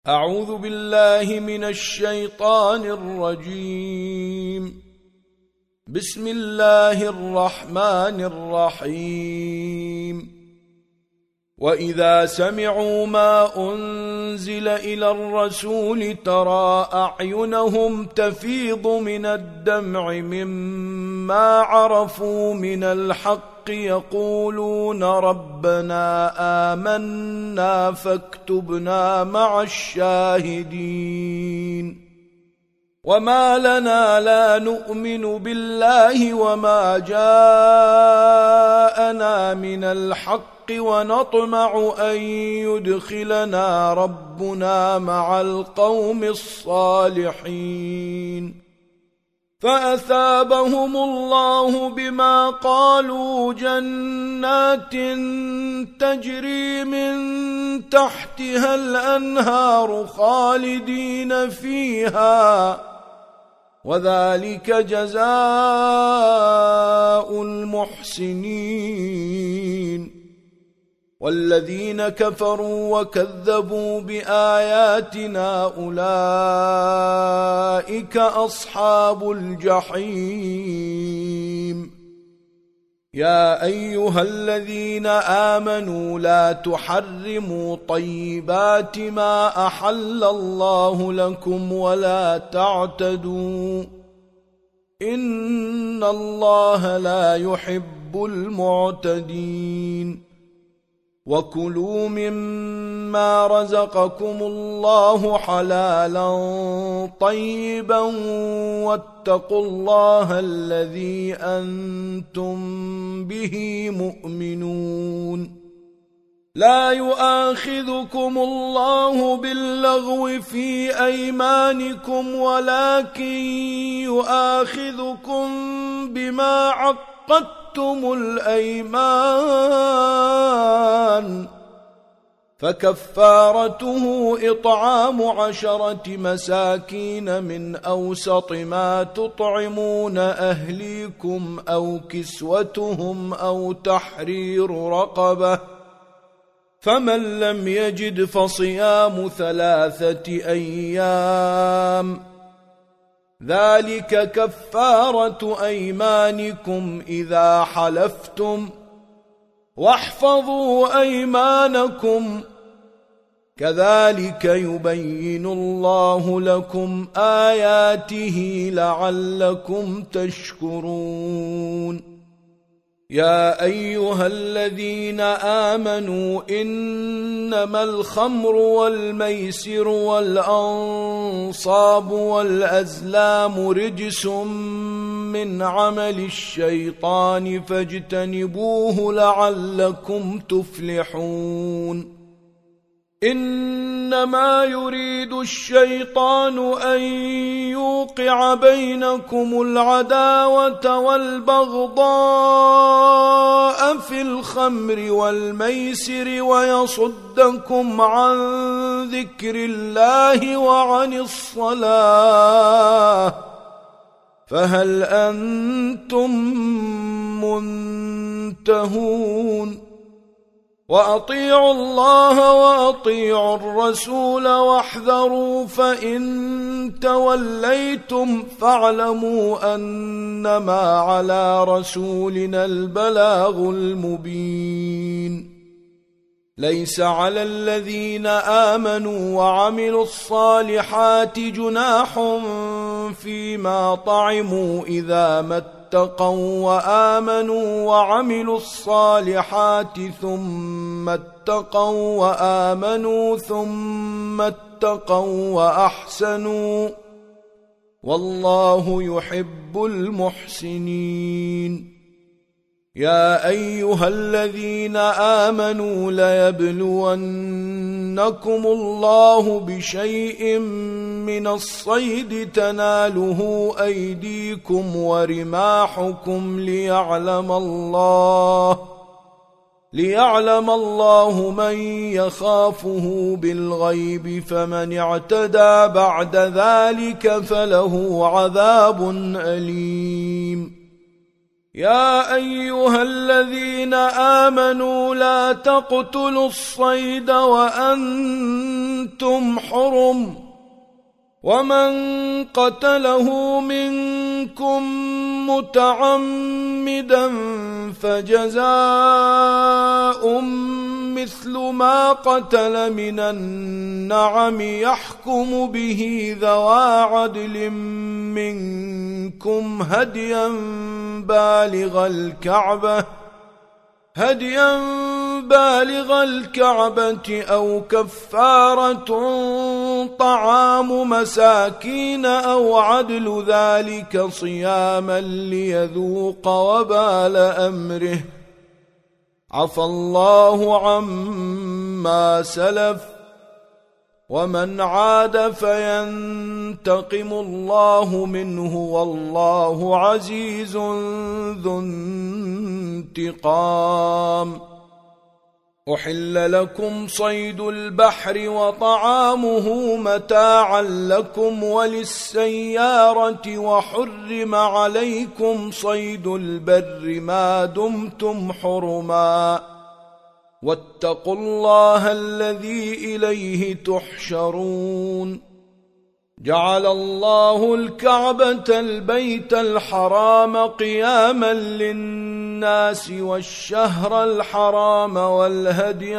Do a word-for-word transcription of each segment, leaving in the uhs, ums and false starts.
أعوذ بالله من الشيطان الرجيم. بسم الله الرحمن الرحيم. وإذا سمعوا ما أنزل إلى الرسول ترى أعينهم تفيض من الدمع مما عرفوا من الحق يقولون ربنا آمنا فاكتبنا مع الشاهدين. وما لنا لا نؤمن بالله وما جاءنا من الحق ونطمع أن يدخلنا ربنا مع القوم الصالحين. فأثابهم الله بما قالوا جنات تجري من تحتها الأنهار خالدين فيها، وذلك جزاء المحسنين. والذين كفروا وكذبوا بآياتنا أولئك أصحاب الجحيم. يا أيها الذين آمنوا لا تحرموا طيبات ما أحل الله لكم ولا تعتدوا، إن الله لا يحب المعتدين. وكلوا مما رزقكم الله حلالا طيبا واتقوا الله الذي أنتم به مؤمنون. لا يؤاخذكم الله باللغو في أيمانكم ولكن يؤاخذكم بما عقدتم الأيمان، فكفارته إطعام عشرة مساكين من أوسط ما تطعمون أهليكم أو كسوتهم أو تحرير رقبة، فمن لم يجد فصيام ثلاثة أيام، ذلك كفارة أيمانكم إذا حلفتم، واحفظوا أيمانكم، كذلك يبين الله لكم آياته لعلكم تشكرون. يا أيها الذين آمنوا إنما الخمر والميسر والأنصاب والأزلام رجس من عمل الشيطان فاجتنبوه لعلكم تفلحون. إنما يريد الشيطان أن يوقع بينكم العداوة والبغضاء في الخمر والميسر ويصدكم عن ذكر الله وعن الصلاة، فهل أنتم منتهون؟ وأطيعوا الله وأطيعوا الرسول واحذروا، فإن توليتم فاعلموا أنما على رسولنا البلاغ المبين. ليس على الذين آمنوا وعملوا الصالحات جناح فيما طعموا إذا ما اتقوا وآمنوا وعملوا الصالحات ثم اتقوا وآمنوا ثم اتقوا وأحسنوا، والله يحب المحسنين. يا أيها الذين آمنوا ليبلونكم الله بشيء من الصيد تناله أيديكم ورماحكم ليعلم الله ليعلم الله من يخافه بالغيب، فمن اعتدى بعد ذلك فله عذاب أليم. يا أيها الذين آمنوا لا تقتلوا الصيد وأنتم حرم ومن قتله منكم متعمدا فجزاء مثل ما قتل من النعم يحكم به ذوى عدل منكم هديا بالغ الكعبة هديا بالغ الكعبة أو كفارة طعام مساكين أو عدل ذلك صياما ليذوق وبال أمره عفى الله عما سلف ومن عاد فينتقم الله منه والله عزيز ذو انتقام. أحل لكم صيد البحر وطعامه متاعا لكم وللسيارة وحرم عليكم صيد البر ما دمتم حرما واتقوا الله الذي إليه تحشرون. جعل الله الكعبة البيت الحرام قياما للناس والشهر الحرام والهدي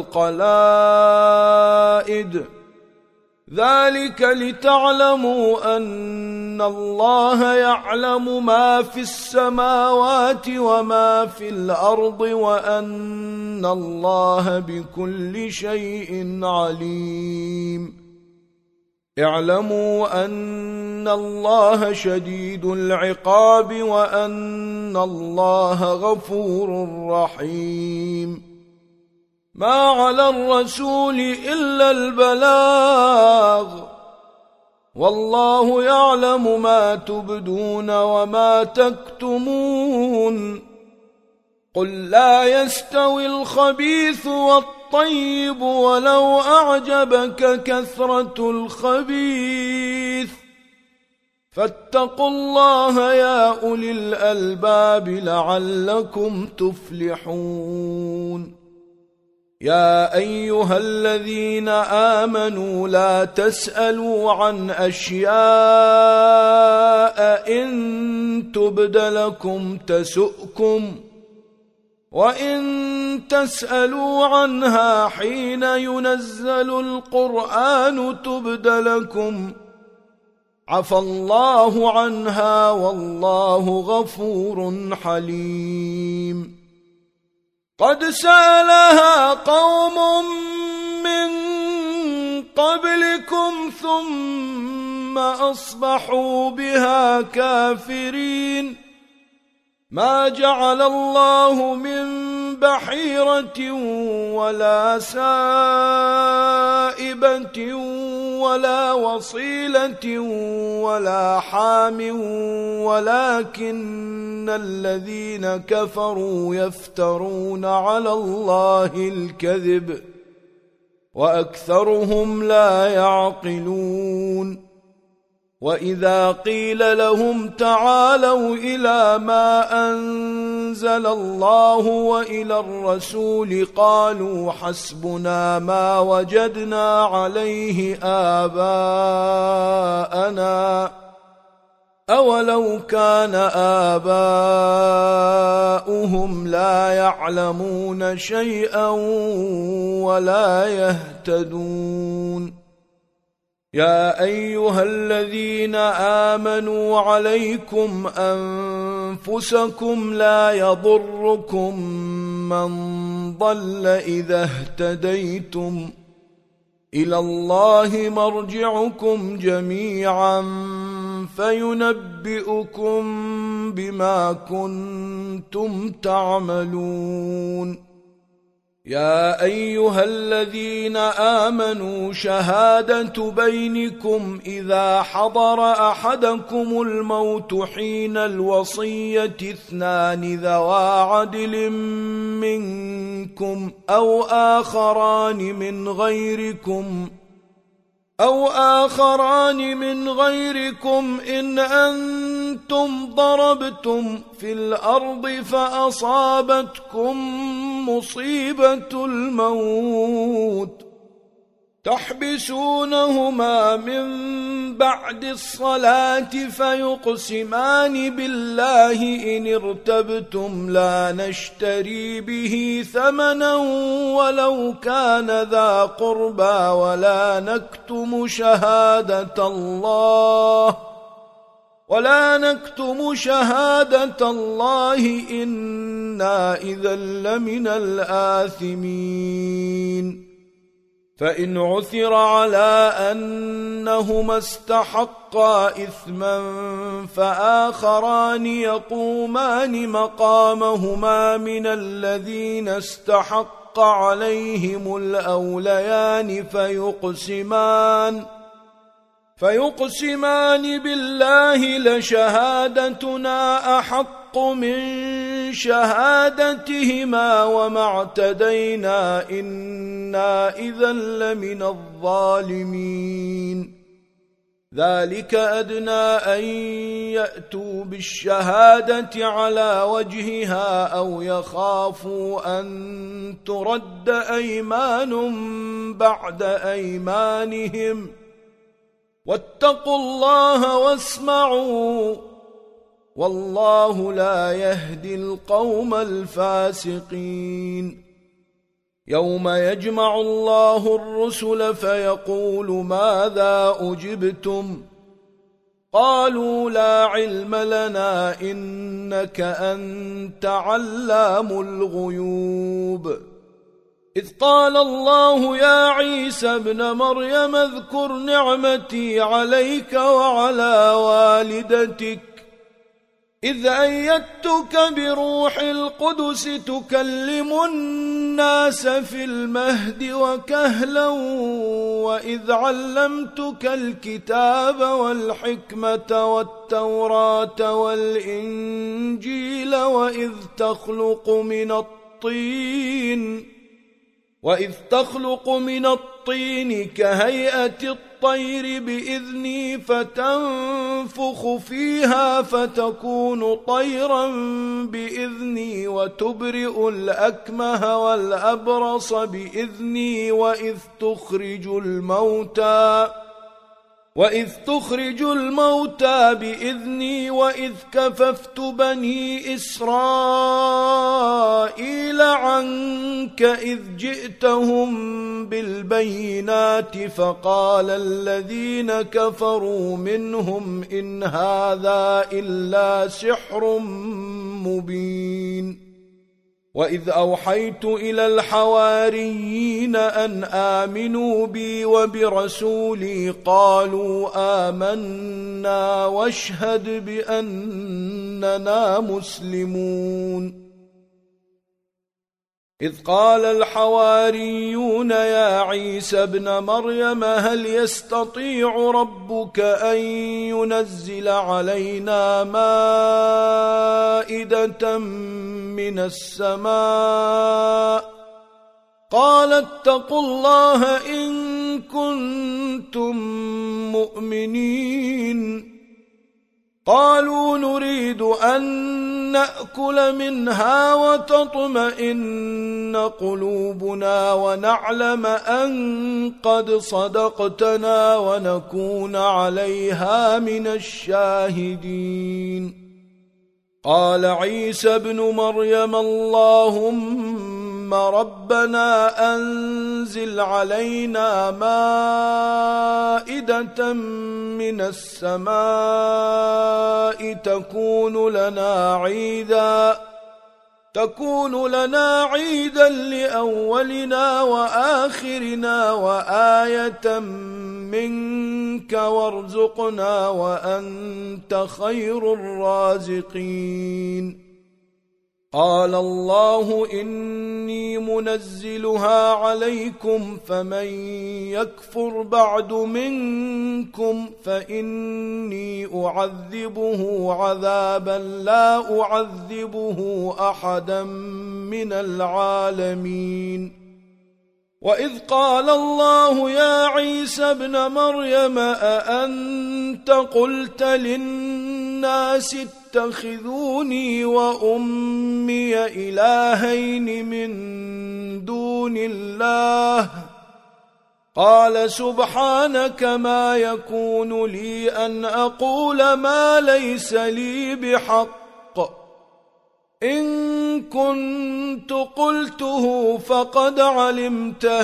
والقلائد ذلك لتعلموا أن الله يعلم ما في السماوات وما في الأرض وأن الله بكل شيء عليم. اعلموا أن الله شديد العقاب وأن الله غفور رحيم. ما على الرسول إلا البلاغ والله يعلم ما تبدون وما تكتمون. قل لا يستوي الخبيث والطيب ولو أعجبك كثرة الخبيث فاتقوا الله يا أولي الألباب لعلكم تفلحون. يا أيها الذين آمنوا لا تسألوا عن أشياء إن تبد لكم تسؤكم وإن تسألوا عنها حين ينزل القرآن تبد لكم عفى الله عنها والله غفور حليم. قد سألها قوم من قبلكم ثم أصبحوا بها كافرين. ما جعل الله من بحيرة ولا سائبة ولا وصيلة ولا حام ولكن الذين كفروا يفترون على الله الكذب وأكثرهم لا يعقلون. وإذا قيل لهم تعالوا إلى ما أنزل الله وإلى الرسول قالوا حسبنا ما وجدنا عليه آباءنا أولو كان آباؤهم لا يعلمون شيئا ولا يهتدون. يا أيها الذين آمنوا عليكم أنفسكم لا يضركم من ضل إذا اهتديتم إلى الله مرجعكم جميعا فينبئكم بما كنتم تعملون. يا أيها الذين آمنوا شهادة بينكم إذا حضر أحدكم الموت حين الوصية اثنان ذوى عدل منكم أو آخران من غيركم أو آخران من غيركم إن أنتم ضربتم في الأرض فأصابتكم مصيبة الموت تحبسونهما من بعد الصلاة فيقسمان بالله إن ارتبتم لا نشتري به ثمنا ولو كان ذا قربى ولا نكتم شهادة الله ولا نكتم شهادة الله إنا إذا لمن الآثمين فإن عثر على أنهما استحقا إثما فآخران يقومان مقامهما من الذين استحق عليهم الأوليان فيقسمان فيقسمان بالله لشهادتنا أحق من شهادتهما وما اعتدينا إنا إذا لمن الظالمين ذلك أدنى أن يأتوا بالشهادة على وجهها أو يخافوا أن ترد أيمان بعد أيمانهم واتقوا الله واسمعوا والله لا يهدي القوم الفاسقين يوم يجمع الله الرسل فيقول ماذا أجبتم قالوا لا علم لنا إنك أنت علام الغيوب إذ قال الله يا عيسى ابن مريم اذكر نعمتي عليك وعلى والدتك إذ أيدتك بروح القدس تكلم الناس في المهد وكهلا وإذ علمتك الكتاب والحكمة والتوراة والإنجيل وإذ تخلق من الطين وإذ تخلق من الطين كهيئة الطير بإذني فتنفخ فيها فتكون طيرا بإذني وتبرئ الأكمه والأبرص بإذني وإذ تخرج الموتى وإذ تخرج الموتى بإذني وإذ كففت بني إسرائيل عنك إذ جئتهم بالبينات فقال الذين كفروا منهم إن هذا إلا سحر مبين وإذ أوحيت إلى الحواريين أن آمنوا بي وبرسولي قالوا آمنا واشهد بأننا مسلمون إذ قال الحواريون يا عيسى ابن مريم هل يستطيع ربك أن ينزل علينا مائدة من السماء قال اتقوا الله إن كنتم مؤمنين قالوا نريد أن نأكل منها وتطمئن قلوبنا ونعلم أن قد صدقتنا ونكون عليها من الشاهدين قال عيسى ابن مريم اللهم ربنا أنزل علينا مائدة من السماء تكون لنا عيدا تكون لنا عيدا لأولنا وآخرنا وآية منك وارزقنا وأنت خير الرازقين قال الله إني منزلها عليكم فمن يكفر بعد منكم فإني أعذبه عذابا لا أعذبه أحدا من العالمين وإذ قال الله يا عيسى ابن مريم أأنت قلت للناس اتخذوني وأمي إلهين من دون الله قال سبحانك ما يكون لي أن أقول ما ليس لي بحق إن كنت قلته فقد علمته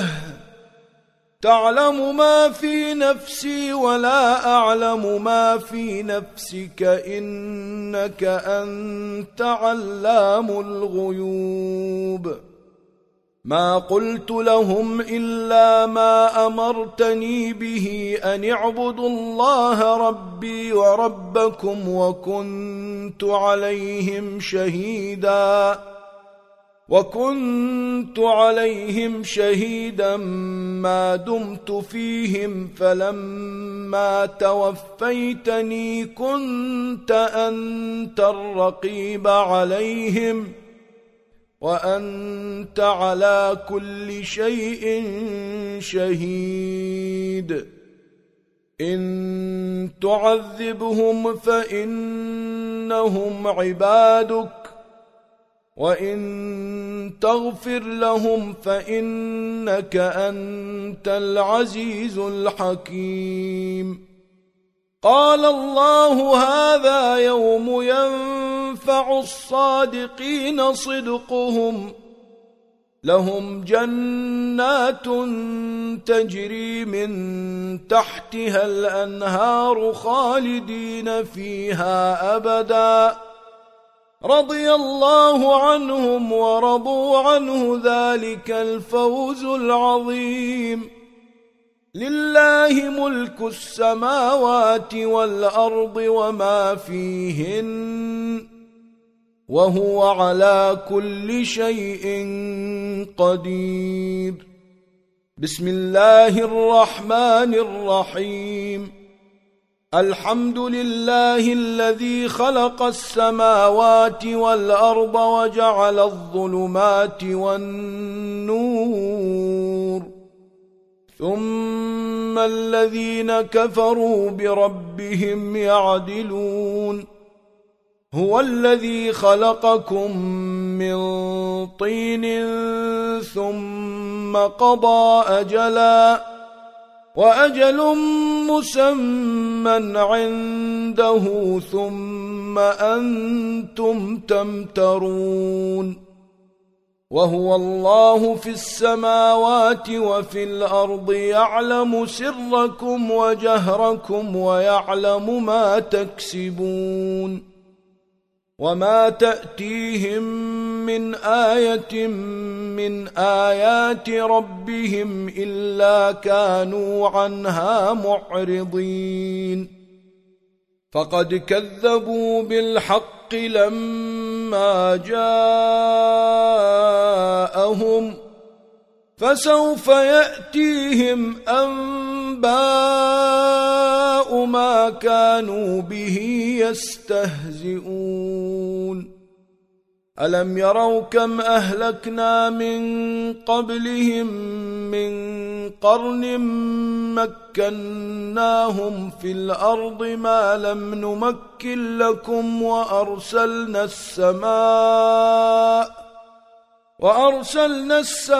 تعلم ما في نفسي ولا أعلم ما في نفسك إنك أنت علام الغيوب ما قلت لهم إلا ما أمرتني به أن اعبدوا الله ربي وربكم وكنت عليهم شهيدا وكنت عليهم شهيدا ما دمت فيهم فلما توفيتني كنت أنت الرقيب عليهم وأنت على كل شيء شهيد إن تعذبهم فإنهم عبادك وإن تغفر لهم فإنك أنت العزيز الحكيم قال الله هذا يوم ينفع الصادقين صدقهم لهم جنات تجري من تحتها الأنهار خالدين فيها أبدا رضي الله عنهم ورضوا عنه ذلك الفوز العظيم لله ملك السماوات والأرض وما فيهن وهو على كل شيء قدير بسم الله الرحمن الرحيم الحمد لله الذي خلق السماوات والأرض وجعل الظلمات والنور ثم الذين كفروا بربهم يعدلون هو الذي خلقكم من طين ثم قضى أجلا وأجل مسمى عنده ثم أنتم تمترون وهو الله في السماوات وفي الأرض يعلم سركم وجهركم ويعلم ما تكسبون وما تأتيهم من آية من آيات ربهم إلا كانوا عنها معرضين فقد كذبوا بالحق لما جاءهم فسوف يأتيهم أنباء ما كانوا به يستهزئون ألم يروا كم أهلكنا من قبلهم من قرن مكناهم في الأرض ما لم نمكن لكم وأرسلنا السماء وأرسلنا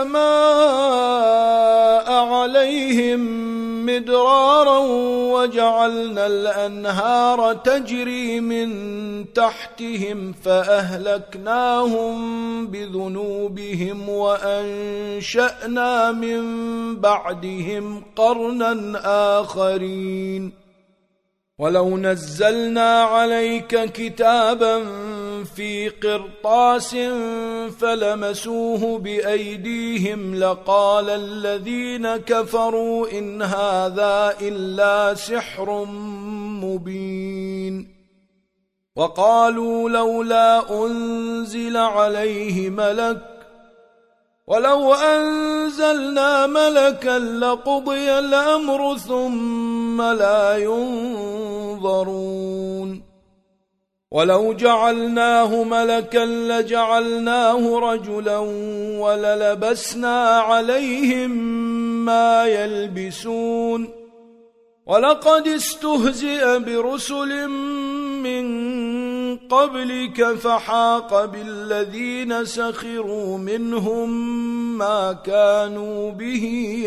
السماء عليهم مدرارا وجعلنا الأنهار تجري من تحتهم فأهلكناهم بذنوبهم وأنشأنا من بعدهم قرنا آخرين ولو نزلنا عليك كتابا في قرطاس فلمسوه بأيديهم لقال الذين كفروا إن هذا إلا سحر مبين وقالوا لولا أنزل عليه ملك ولو أنزلنا ملكا لقضي الأمر ثم لا ينظرون ولو جعلناه ملكا لجعلناه رجلا وللبسنا عليهم ما يلبسون ولقد استهزئ برسل من قبلك فحاق بالذين سخروا منهم ما كانوا به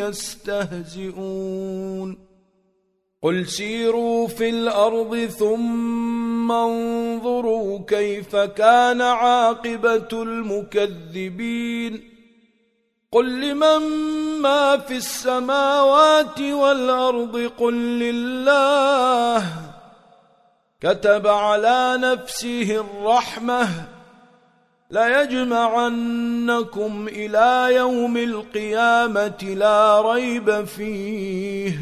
يستهزئون قل سيروا في الأرض ثم انظروا كيف كان عاقبة المكذبين قل لمن ما في السماوات والأرض قل لله كتب على نفسه الرحمة ليجمعنكم إلى يوم القيامة لا ريب فيه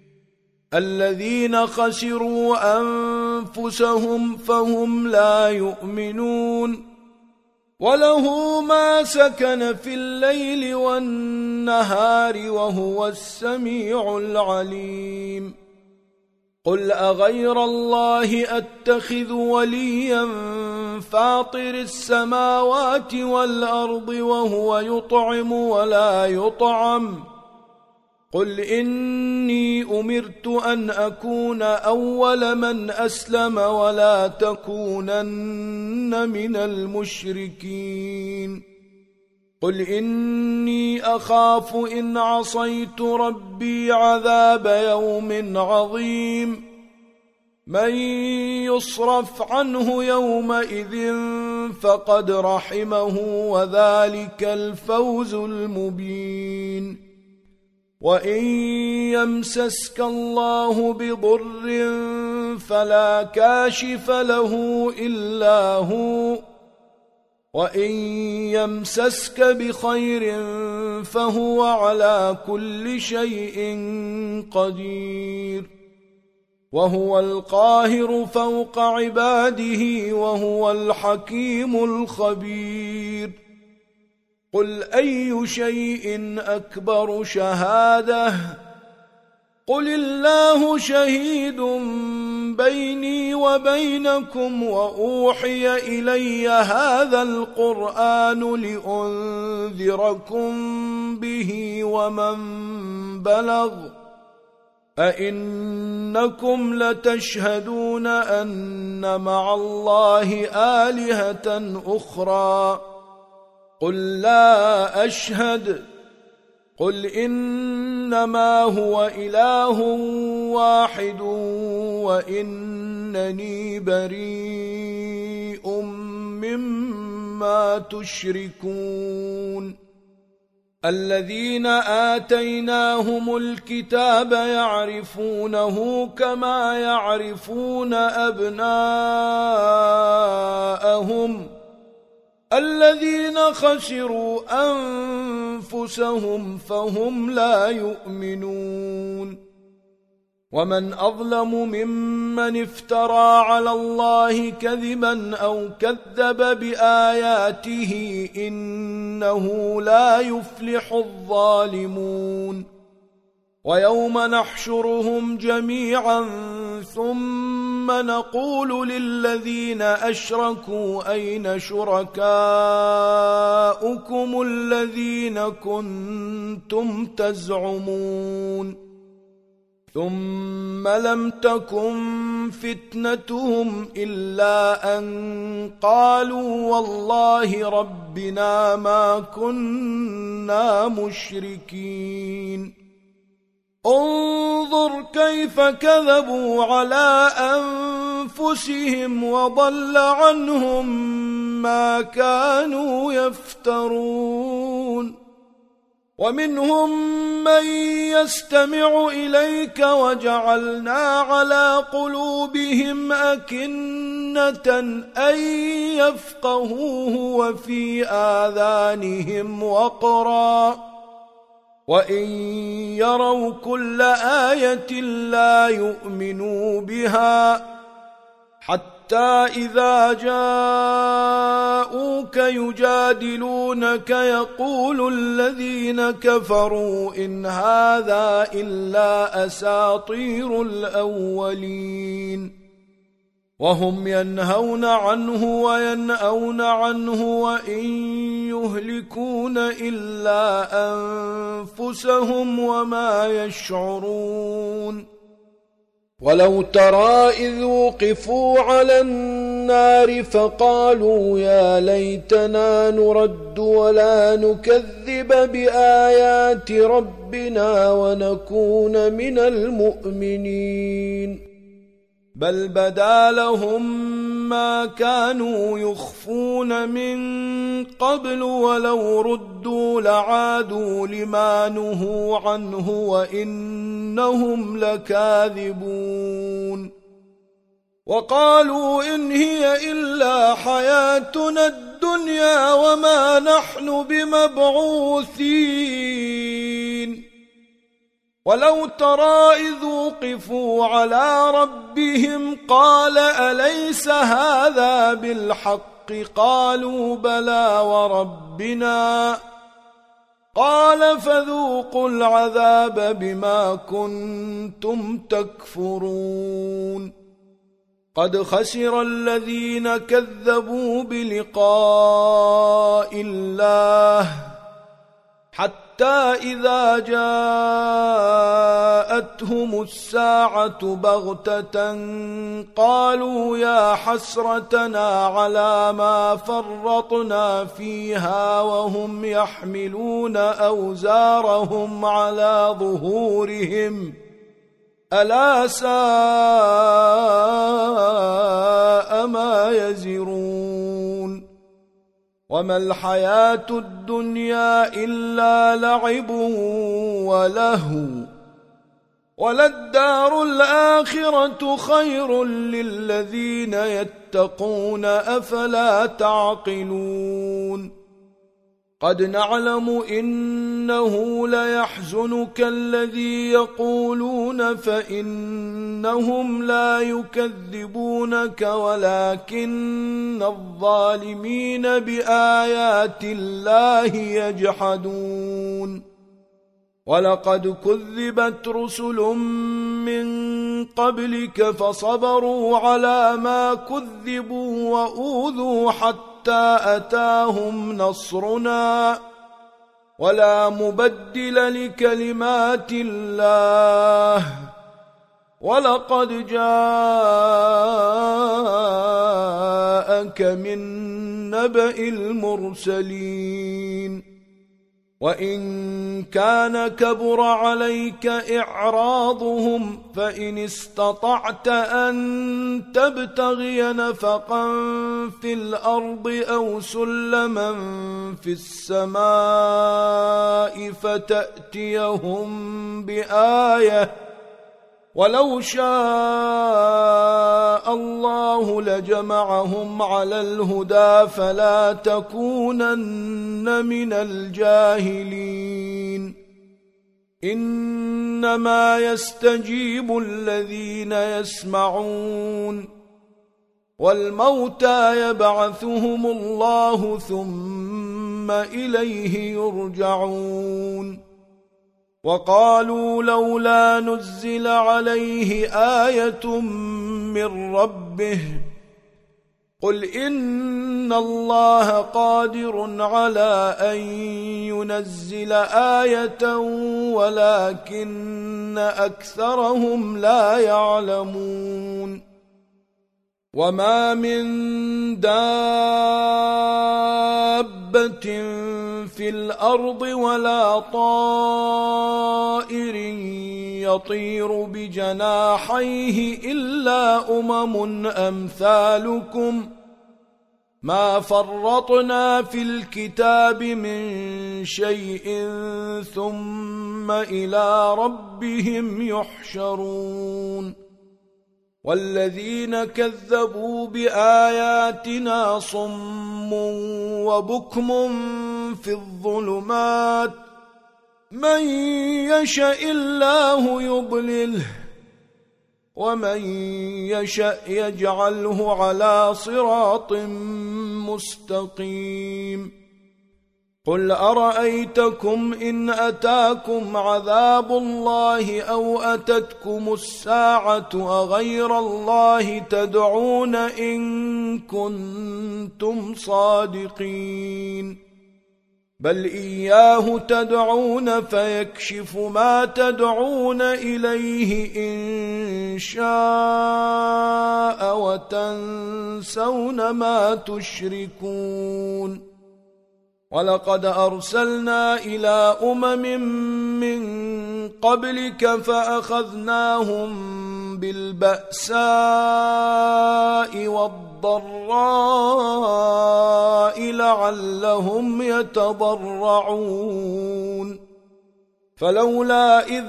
الذين خسروا أنفسهم فهم لا يؤمنون وله ما سكن في الليل والنهار وهو السميع العليم قل أغير الله أتخذ وليا فاطر السماوات والأرض وهو يطعم ولا يطعم قل إني أمرت أن أكون أول من أسلم ولا تكونن من المشركين قل إني أخاف إن عصيت ربي عذاب يوم عظيم من يصرف عنه يومئذ فقد رحمه وذلك الفوز المبين وإن يمسسك الله بضر فلا كاشف له إلا هو وإن يمسسك بخير فهو على كل شيء قدير وهو القاهر فوق عباده وهو الحكيم الخبير قل أي شيء أكبر شهادة قل الله شهيد بيني وبينكم وأوحي إلي هذا القرآن لأنذركم به ومن بلغ أئنكم لتشهدون أن مع الله آلهة أخرى قل لا أشهد قل إنما هو إله واحد وإنني بريء مما تشركون الذين آتيناهم الكتاب يعرفونه كما يعرفون أبناءهم الذين خسروا أنفسهم فهم لا يؤمنون ومن أظلم ممن افترى على الله كذبا أو كذب بآياته إنه لا يفلح الظالمون ويوم نحشرهم جميعا ثم نقول للذين أشركوا أين شركاؤكم الذين كنتم تزعمون ثم لم تكن فتنتهم إلا أن قالوا والله ربنا ما كنا مشركين انظر كيف كذبوا على أنفسهم وضل عنهم ما كانوا يفترون ومنهم من يستمع إليك وجعلنا على قلوبهم أكنة أن يفقهوه وفي آذانهم وقرا وإن يروا كل آية لا يؤمنوا بها حتى إذا جاءوك يجادلونك يقول الذين كفروا إن هذا إلا أساطير الأولين وهم ينهون عنه وينأون عنه وإن يهلكون إلا أنفسهم وما يشعرون ولو ترى إذ وقفوا على النار فقالوا يا ليتنا نرد ولا نكذب بآيات ربنا ونكون من المؤمنين بل بدا لهم ما كانوا يخفون من قبل ولو ردوا لعادوا لما نهوا عنه وإنهم لكاذبون وقالوا إن هي إلا حياتنا الدنيا وما نحن بمبعوثين ولو ترى إذ وقفوا على ربهم قال أليس هذا بالحق قالوا بلى وربنا قال فذوقوا العذاب بما كنتم تكفرون قد خسر الذين كذبوا بلقاء الله حتى إذا جاءتهم الساعة بغتة قالوا يا حسرتنا على ما فرطنا فيها وهم يحملون أوزارهم على ظهورهم ألا ساء ما يزرون وما الحياة الدنيا إلا لعب ولهو وللدار الآخرة خير للذين يتقون أفلا تعقلون قد نعلم إنه ليحزنك الذي يقولون فإنهم لا يكذبونك ولكن الظالمين بآيات الله يجحدون ولقد كذبت رسل من قبلك فصبروا على ما كذبوا وأوذوا حتى حتى أتاهم نصرنا ولا مبدل لكلمات الله ولقد جاءك من نبأ المرسلين وإن كان كبر عليك إعراضهم فإن استطعت أن تبتغي نفقا في الأرض أو سلما في السماء فتأتيهم بآية ولو شاء الله لجمعهم على الهدى فلا تكونن من الجاهلين إنما يستجيب الذين يسمعون والموتى يبعثهم الله ثم إليه يرجعون وقالوا لولا نزل عليه آية من ربه قل إن الله قادر على أن ينزل آية ولكن أكثرهم لا يعلمون وما من دابة في الأرض ولا طائر يطير بجناحيه إلا أمم أمثالكم ما فرطنا في الكتاب من شيء ثم إلى ربهم يحشرون والذين كذبوا بآياتنا صم وبكم في الظلمات من يشاء الله يضلله ومن يشاء يجعله على صراط مستقيم قل أرأيتكم إن أتاكم عذاب الله أو أتتكم الساعة أغير الله تدعون إن كنتم صادقين بل إياه تدعون فيكشف ما تدعون إليه إن شاء وتنسون ما تشركون ولقد أرسلنا إلى أمم من قبلك فأخذناهم بالبأساء والضراء لعلهم يتضرعون فلولا إذ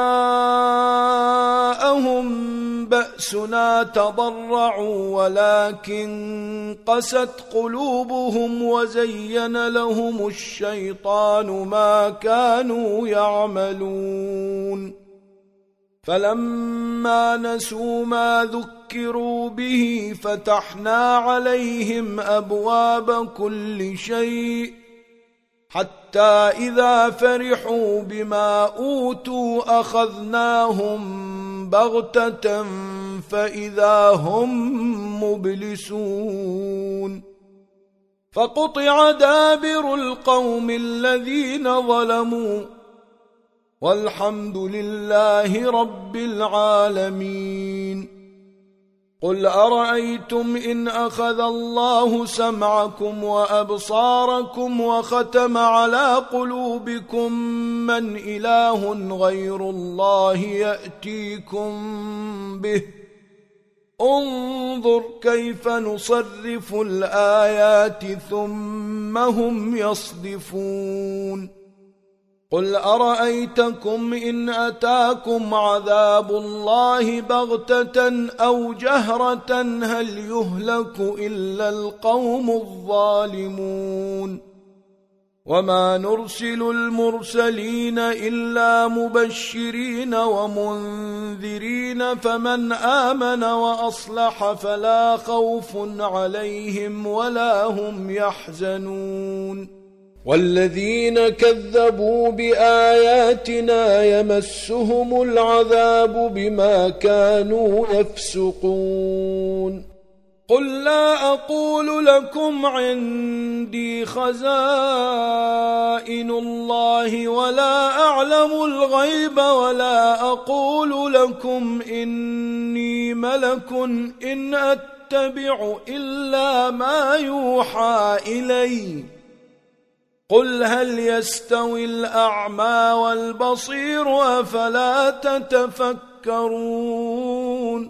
جاءهم بأسنا تضرعوا ولكن قست قلوبهم وزين لهم الشيطان ما كانوا يعملون فلما نسوا ما ذكروا به فتحنا عليهم أبواب كل شيء حتى إذا فرحوا بما أوتوا أخذناهم بغتة فإذا هم مبلسون فقطع دابر القوم الذين ظلموا والحمد لله رب العالمين قل أرأيتم إن أخذ الله سمعكم وأبصاركم وختم على قلوبكم من إله غير الله يأتيكم به انظر كيف نصرف الآيات ثم هم يصدفون قل أرأيتكم إن أتاكم عذاب الله بغتة أو جهرة هل يهلك إلا القوم الظالمون وما نرسل المرسلين إلا مبشرين ومنذرين فمن آمن وأصلح فلا خوف عليهم ولا هم يحزنون والذين كذبوا بآياتنا يمسهم العذاب بما كانوا يفسقون قل لا أقول لكم عندي خزائن الله ولا أعلم الغيب ولا أقول لكم إني ملك إن أتبع إلا ما يوحى إلي قل هل يستوي الأعمى والبصير أفلا تتفكرون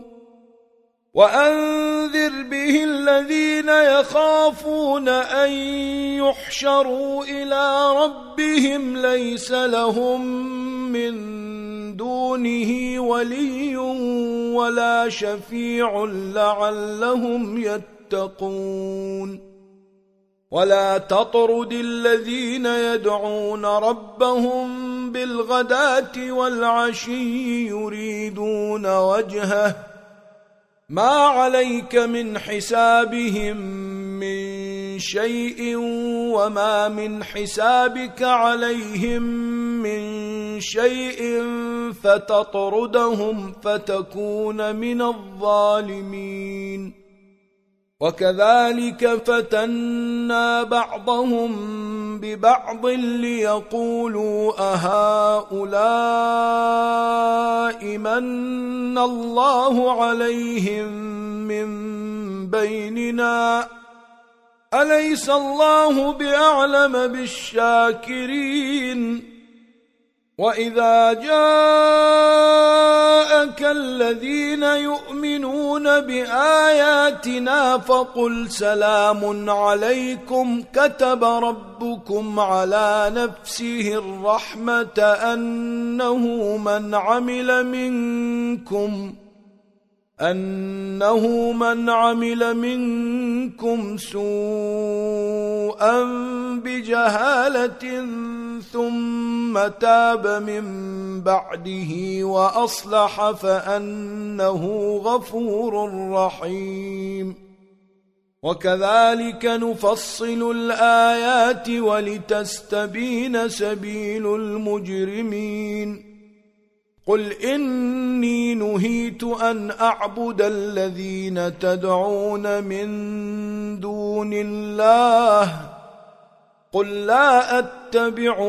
وأنذر به الذين يخافون أن يحشروا إلى ربهم ليس لهم من دونه ولي ولا شفيع لعلهم يتقون ولا تطرد الذين يدعون ربهم بالغداة والعشي يريدون وجهه ما عليك من حسابهم من شيء وما من حسابك عليهم من شيء فتطردهم فتكون من الظالمين وكذلك فتنا بعضهم ببعض ليقولوا أهؤلاء من الله عليهم من بيننا أليس الله بأعلم بالشاكرين وإذا جاءك الذين يؤمنون بآياتنا فقل سلام عليكم كتب ربكم على نفسه الرحمة أنه من عمل منكم أنه من عمل منكم سوءا بجهالة ثم تاب من بعده وأصلح فأنه غفور رحيم وكذلك نفصل الآيات ولتستبين سبيل المجرمين قل إني نهيت أن أعبد الذين تدعون من دون الله قل لا أتبع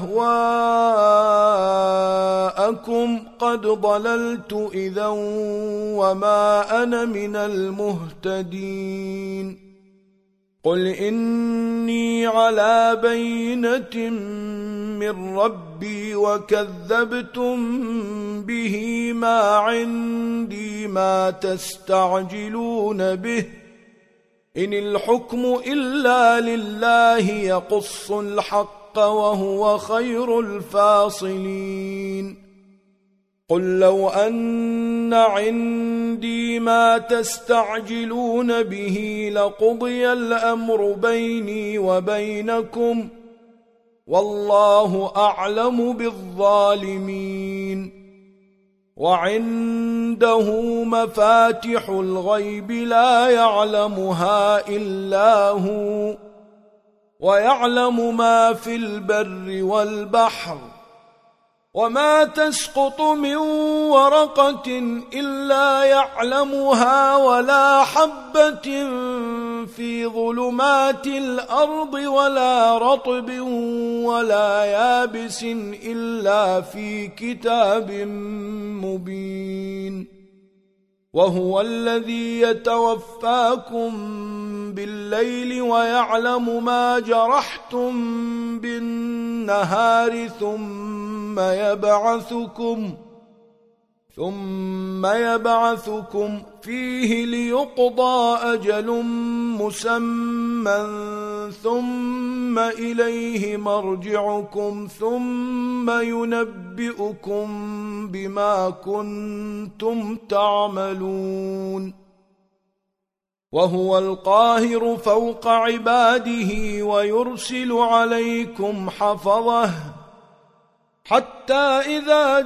أهواءكم قد ضللت إذا وما أنا من المهتدين قل إني على بينة من ربي وكذبتم به ما عندي ما تستعجلون به إن الحكم إلا لله يقص الحق وهو خير الفاصلين قل لو أن عندي ما تستعجلون به لقضي الأمر بيني وبينكم والله أعلم بالظالمين وعنده مفاتح الغيب لا يعلمها إلا هو ويعلم ما في البر والبحر وما تسقط من ورقة إلا يعلمها ولا حبة في ظلمات الأرض ولا رطب ولا يابس إلا في كتاب مبين وهو الذي يتوفاكم بالليل ويعلم ما جرحتم بالنهار ثم يبعثكم ثم يبعثكم فيه ليقضى أجل مسمى ثم إليه مرجعكم ثم ينبئكم بما كنتم تعملون وهو القاهر فوق عباده ويرسل عليكم حفظه حتى إذا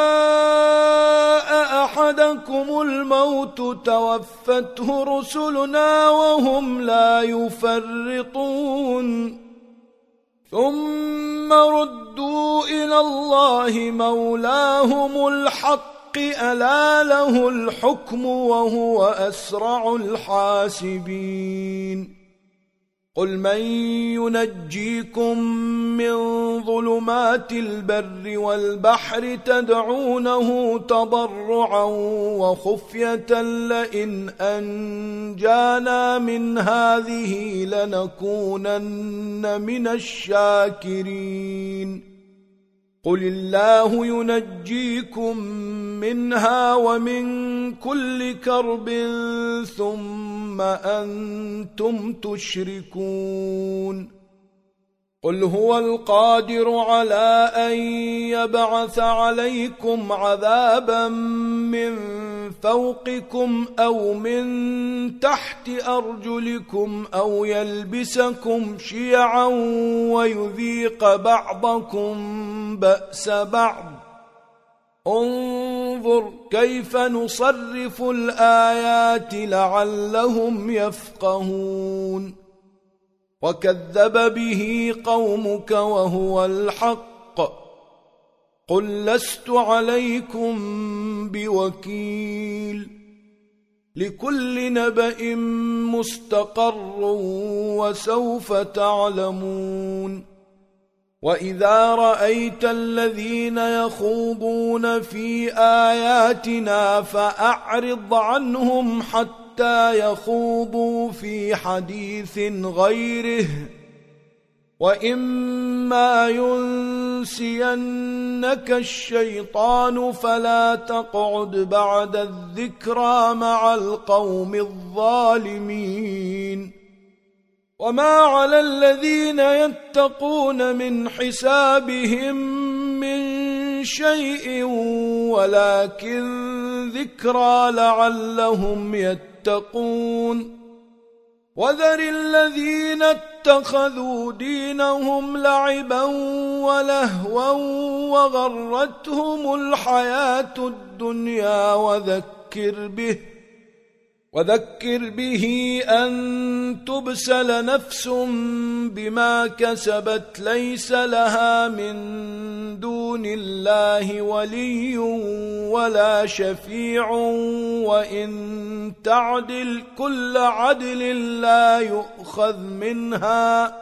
جاء أحدكم الموت توفته رسلنا وهم لا يفرطون ثم ردوا إلى الله مولاهم الحق ألا له الحكم وهو أسرع الحاسبين قل من ينجيكم من ظلمات البر والبحر تدعونه تضرعا وخفية لئن أنجانا من هذه لنكونن من الشاكرين قل الله ينجيكم منها ومن كل كرب ثم أنتم تشركون قل هو القادر على أن يبعث عليكم عذابا من فوقكم أو من تحت أرجلكم أو يلبسكم شيعا ويذيق بعضكم بأس بعض انظر كيف نصرف الآيات لعلهم يفقهون وكذب به قومك وهو الحق قل لست عليكم بوكيل لكل نبأ مستقر وسوف تعلمون وإذا رأيت الذين يخوضون في آياتنا فأعرض عنهم حتى يخوضوا في حديث غيره وإما ينسينك الشيطان فلا تقعد بعد الذكرى مع القوم الظالمين وما على الذين يتقون من حسابهم من شيء ولكن ذكرى لعلهم يتقون وذر الذين اتخذوا دينهم لعبا ولهوا وغرتهم الحياة الدنيا وذكر به وذكر به أن تبسل نفس بما كسبت ليس لها من دون الله ولي ولا شفيع وإن تعدل كل عدل لا يؤخذ منها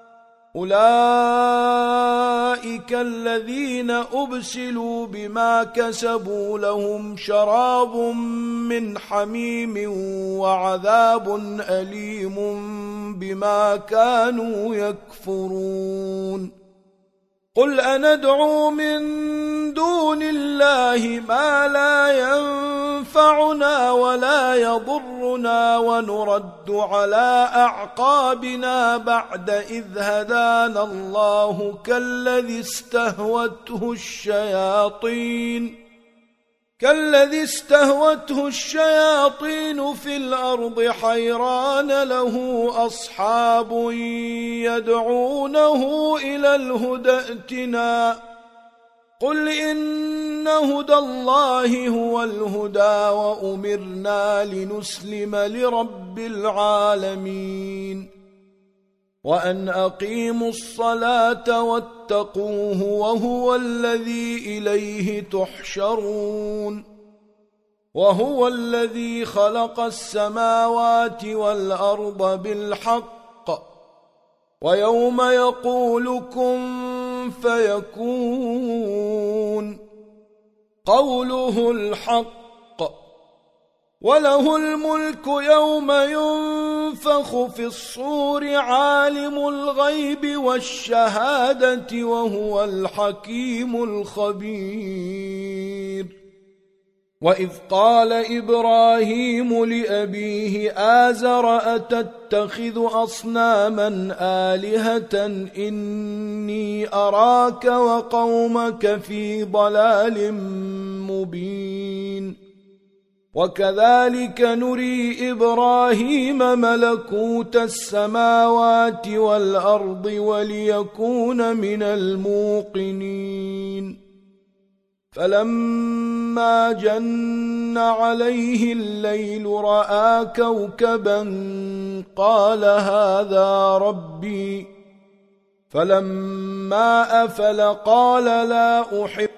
أولئك الذين أبسلوا بما كسبوا لهم شراب من حميم وعذاب أليم بما كانوا يكفرون قل أندعو من دون الله ما لا ينفعنا ولا يضرنا ونرد على أعقابنا بعد إذ هدانا الله كالذي استهوته الشياطين كالذي استهوته الشياطين في الأرض حيران له أصحاب يدعونه إلى الهدى ائتنا قل إن هدى الله هو الهدى وأمرنا لنسلم لرب العالمين وأن أقيموا الصلاة واتقوه وهو الذي إليه تحشرون وهو الذي خلق السماوات والأرض بالحق ويوم يقول كن فيكون قوله الحق وله الملك يوم ينفخ في الصور عالم الغيب والشهادة وهو الحكيم الخبير وإذ قال إبراهيم لأبيه آزر أتتخذ أصناما آلهة إني أراك وقومك في ضلال مبين وكذلك نري إبراهيم ملكوت السماوات والأرض وليكون من الموقنين فلما جن عليه الليل رأى كوكبا قال هذا ربي فلما أفل قال لا أحب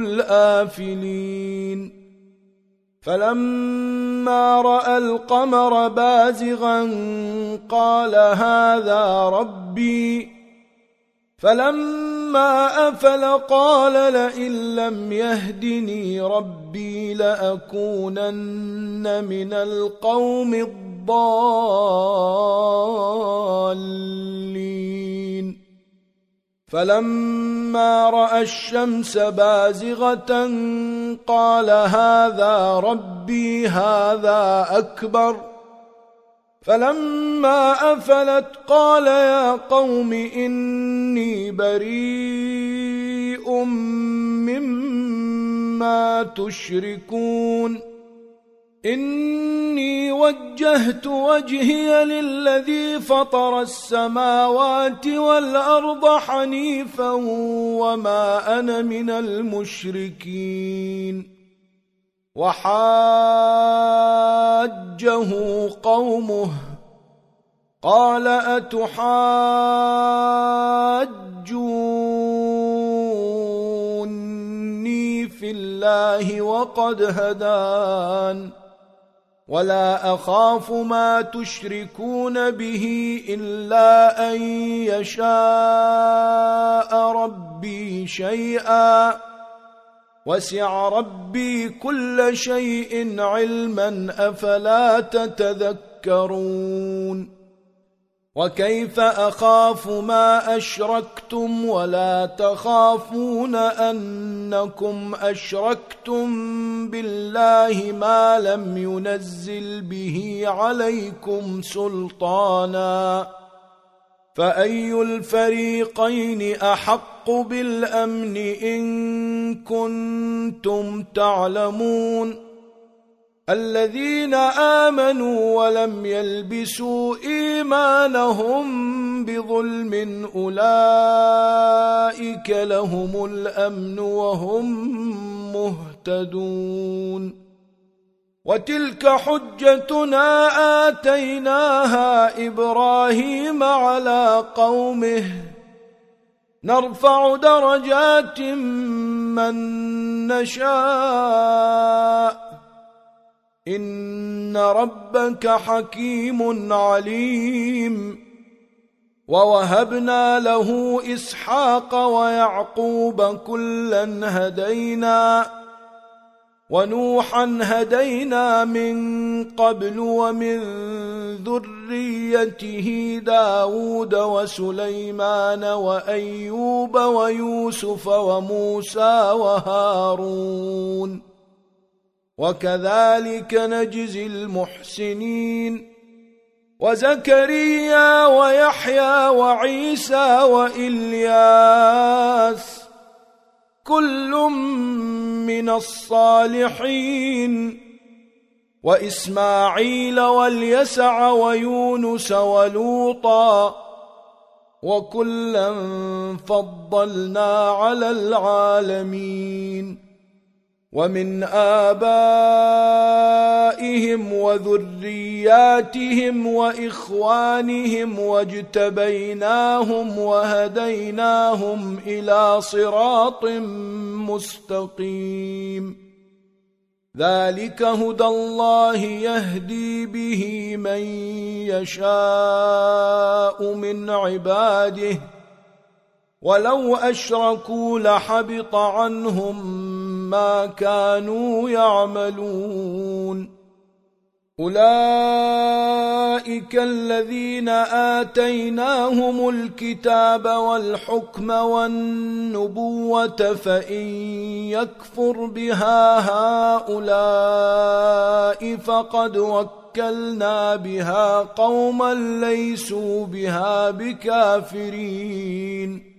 الآفلين فلما رأى القمر بازغا قال هذا ربي فلما أفل قال لئن لم يهدني ربي لأكونن من القوم الضالين فلما رأى الشمس بازغة قال هذا ربي هذا أكبر فلما أفلت قال يا قوم إني بريء مما تشركون إني وجهت وجهي للذي فطر السماوات والأرض حنيفا وما أنا من المشركين وحاجه قومه قال أتحاجوني في الله وقد هدان ولا أخاف ما تشركون به إلا أن يشاء ربي شيئا وسع ربي كل شيء علما أفلا تتذكرون وكيف أخاف ما أشركتم ولا تخافون أنكم أشركتم بالله ما لم ينزل به عليكم سلطانا فأي الفريقين أحق بالأمن إن كنتم تعلمون الذين آمنوا ولم يلبسوا إيمانهم بظلم أولئك لهم الأمن وهم مهتدون وتلك حجتنا آتيناها إبراهيم على قومه نرفع درجات من نشاء إن ربك حكيم عليم ووهبنا له إسحاق ويعقوب كلا هدينا ونوحا هدينا من قبل ومن ذريته داود وسليمان وأيوب ويوسف وموسى وهارون وكذلك نجزي المحسنين وزكريا ويحيى وعيسى وإلياس كل من الصالحين وإسماعيل واليسع ويونس ولوطا وكلا فضلنا على العالمين ومن آبائهم وذرياتهم وإخوانهم واجتبيناهم وهديناهم إلى صراط مستقيم ذلك هدى الله يهدي به من يشاء من عباده ولو أشركوا لحبط عنهم ما كانوا يعملون أولئك الذين آتيناهم الكتاب والحكم والنبوة فإن يكفر بها هؤلاء فقد وكلنا بها قوما ليسوا بها بكافرين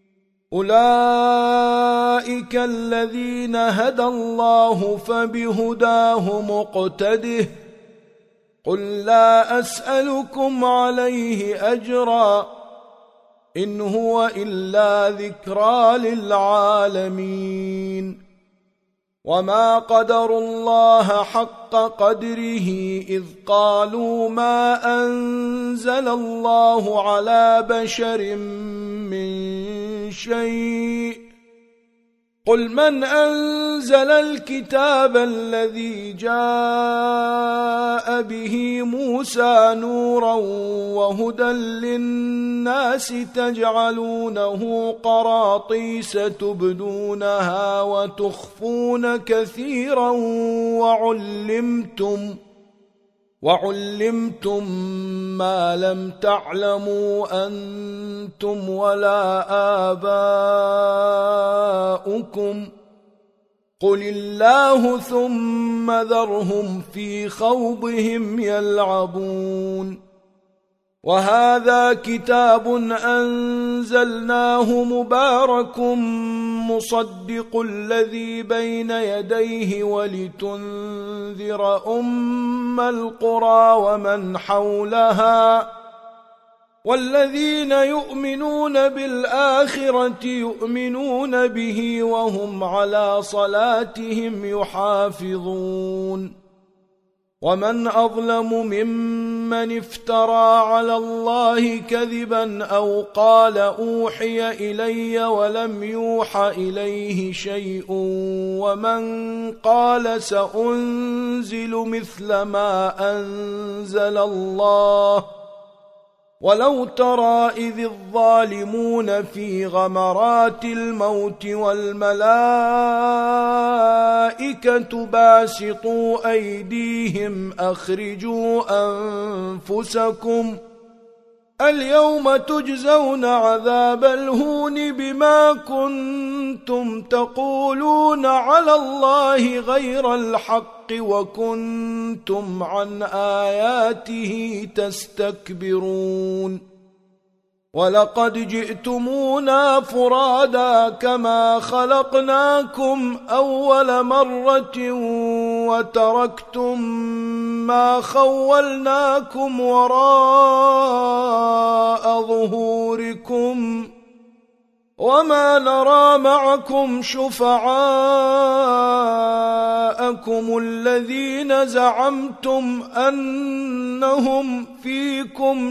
أولئك الذين هدى الله فبهداه مقتده قل لا أسألكم عليه أجرا إن هو إلا ذكرى للعالمين وما قدروا الله حق قدره إذ قالوا ما أنزل الله على بشر من شيء قل من أنزل الكتاب الذي جاء به موسى نورا وهدى للناس تجعلونه قراطيس تبدونها وتخفون كثيرا وعلمتم وعلمتم ما لم تعلموا أنتم ولا آباؤكم قل الله ثم ذرهم في خوضهم يلعبون وهذا كتاب أنزلناه مبارك مصدق الذي بين يديه ولتنذر أم القرى ومن حولها والذين يؤمنون بالآخرة يؤمنون به وهم على صلاتهم يحافظون ومن أظلم ممن افترى على الله كذبا أو قال أوحي إلي ولم يوح إليه شيء ومن قال سأنزل مثل ما أنزل الله ولو ترى إذ الظالمون في غمرات الموت والملائكة باسطوا أيديهم أخرجوا أنفسكم اليوم تجزون عذاب الهون بما كنتم تقولون على الله غير الحق وكنتم عن آياته تستكبرون ولقد جئتمونا فرادا كما خلقناكم أول مرة وتركتم ما خولناكم وراء ظهوركم وما نرى معكم شفعاءكم الذين زعمتم أنهم فيكم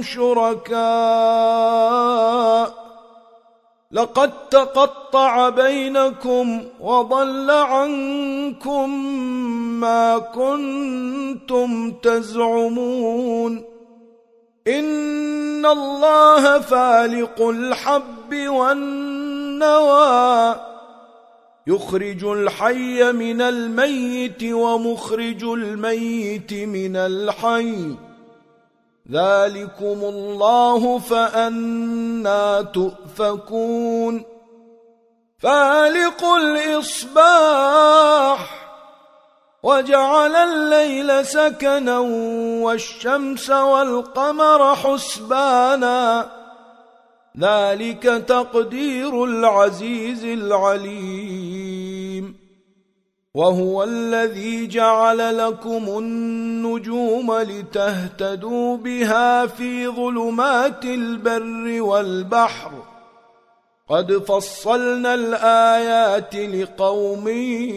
شركاء لقد تقطع بينكم وضل عنكم ما كنتم تزعمون إن الله فالق الحب والنوى يخرج الحي من الميت ومخرج الميت من الحي ذلكم الله فأنى تؤفكون فالق الإصباح وجعل الليل سكنا والشمس والقمر حسبانا ذلك تقدير العزيز العليم وهو الذي جعل لكم النجوم لتهتدوا بها في ظلمات البر والبحر قد فصلنا الآيات لقوم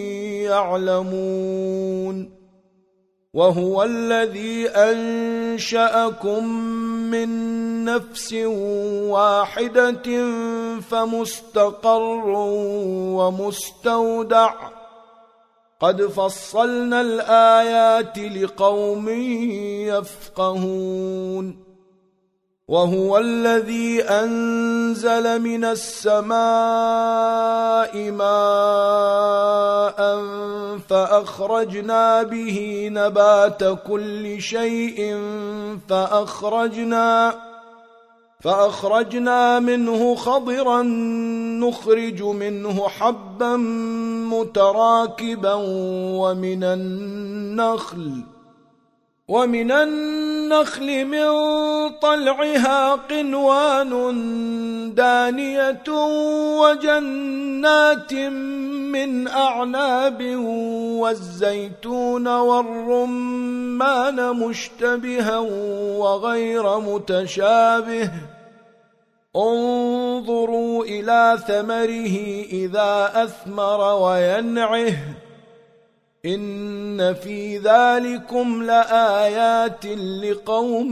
يعلمون وهو الذي أنشأكم من نفس واحدة فمستقر ومستودع قد فصلنا الآيات لقوم يفقهون وهو الذي أنزل من السماء ماء فأخرجنا به نبات كل شيء فأخرجنا فأخرجنا منه خضرا نخرج منه حبا متراكبا ومن النخل ومن النخل من طلعها قنوان دانية وجنات من أعناب والزيتون والرمان مشتبها وغير متشابه انظروا إلى ثمره إذا أثمر وينعه إن في ذلكم لآيات لقوم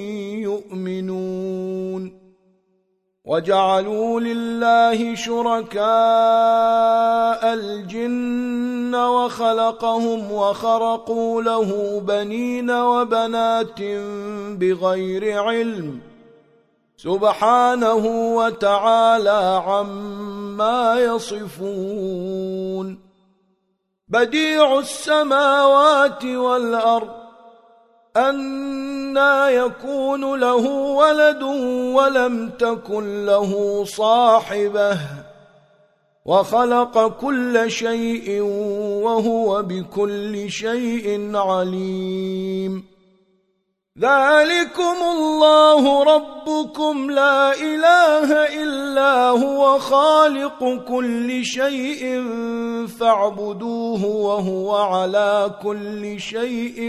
يؤمنون وجعلوا لله شركاء الجن وخلقهم وخرقوا له بنين وبنات بغير علم سبحانه وتعالى عما يصفون بديع السماوات والأرض أنى يكون له ولد ولم تكن له صاحبة وخلق كل شيء وهو بكل شيء عليم ذلكم الله ربكم لا إله إلا هو خالق كل شيء فاعبدوه وهو على كل شيء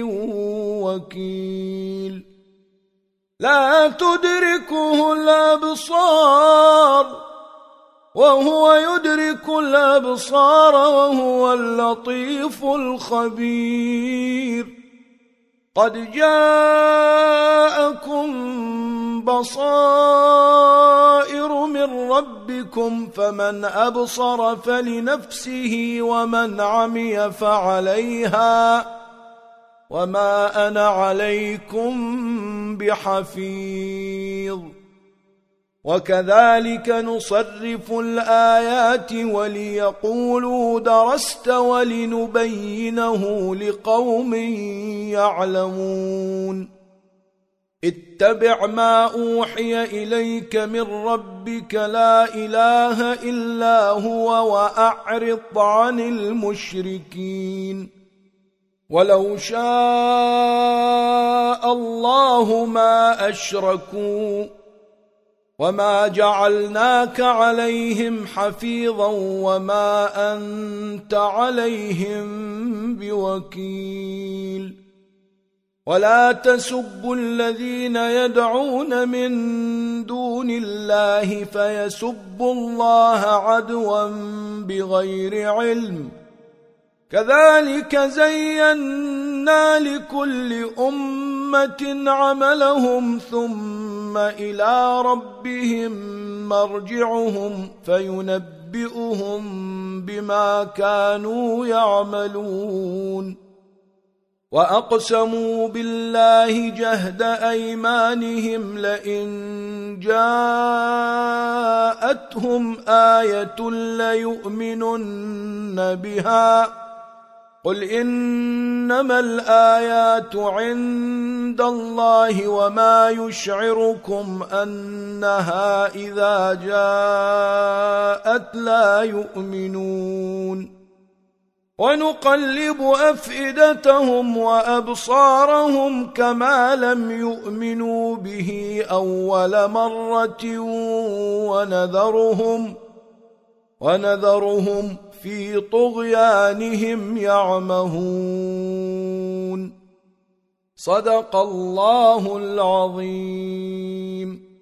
وكيل لا تدركه الأبصار وهو يدرك الأبصار وهو اللطيف الخبير قد جاءكم بصائر من ربكم فمن أبصر فلنفسه ومن عمي فعليها وما أنا عليكم بحفيظ وكذلك نصرف الآيات وليقولوا درست ولنبينه لقوم يعلمون اتبع ما أوحي إليك من ربك لا إله إلا هو وأعرض عن المشركين ولو شاء الله ما أشركوا وما جعلناك عليهم حفيظا وما أنت عليهم بوكيل ولا تسبوا الذين يدعون من دون الله فيسبوا الله عدوا بغير علم كذلك زينا لكل أمة عملهم ثم إلى ربهم مرجعهم فينبئهم بما كانوا يعملون وأقسموا بالله جهد أيمانهم لئن جاءتهم آية ليؤمنن بها قل إنما الآيات عند الله وما يشعركم أنها إذا جاءت لا يؤمنون ونقلب أفئدتهم وأبصارهم كما لم يؤمنوا به أول مرة ونذرهم ونذرهم في طغيانهم يعمهون صدق الله العظيم.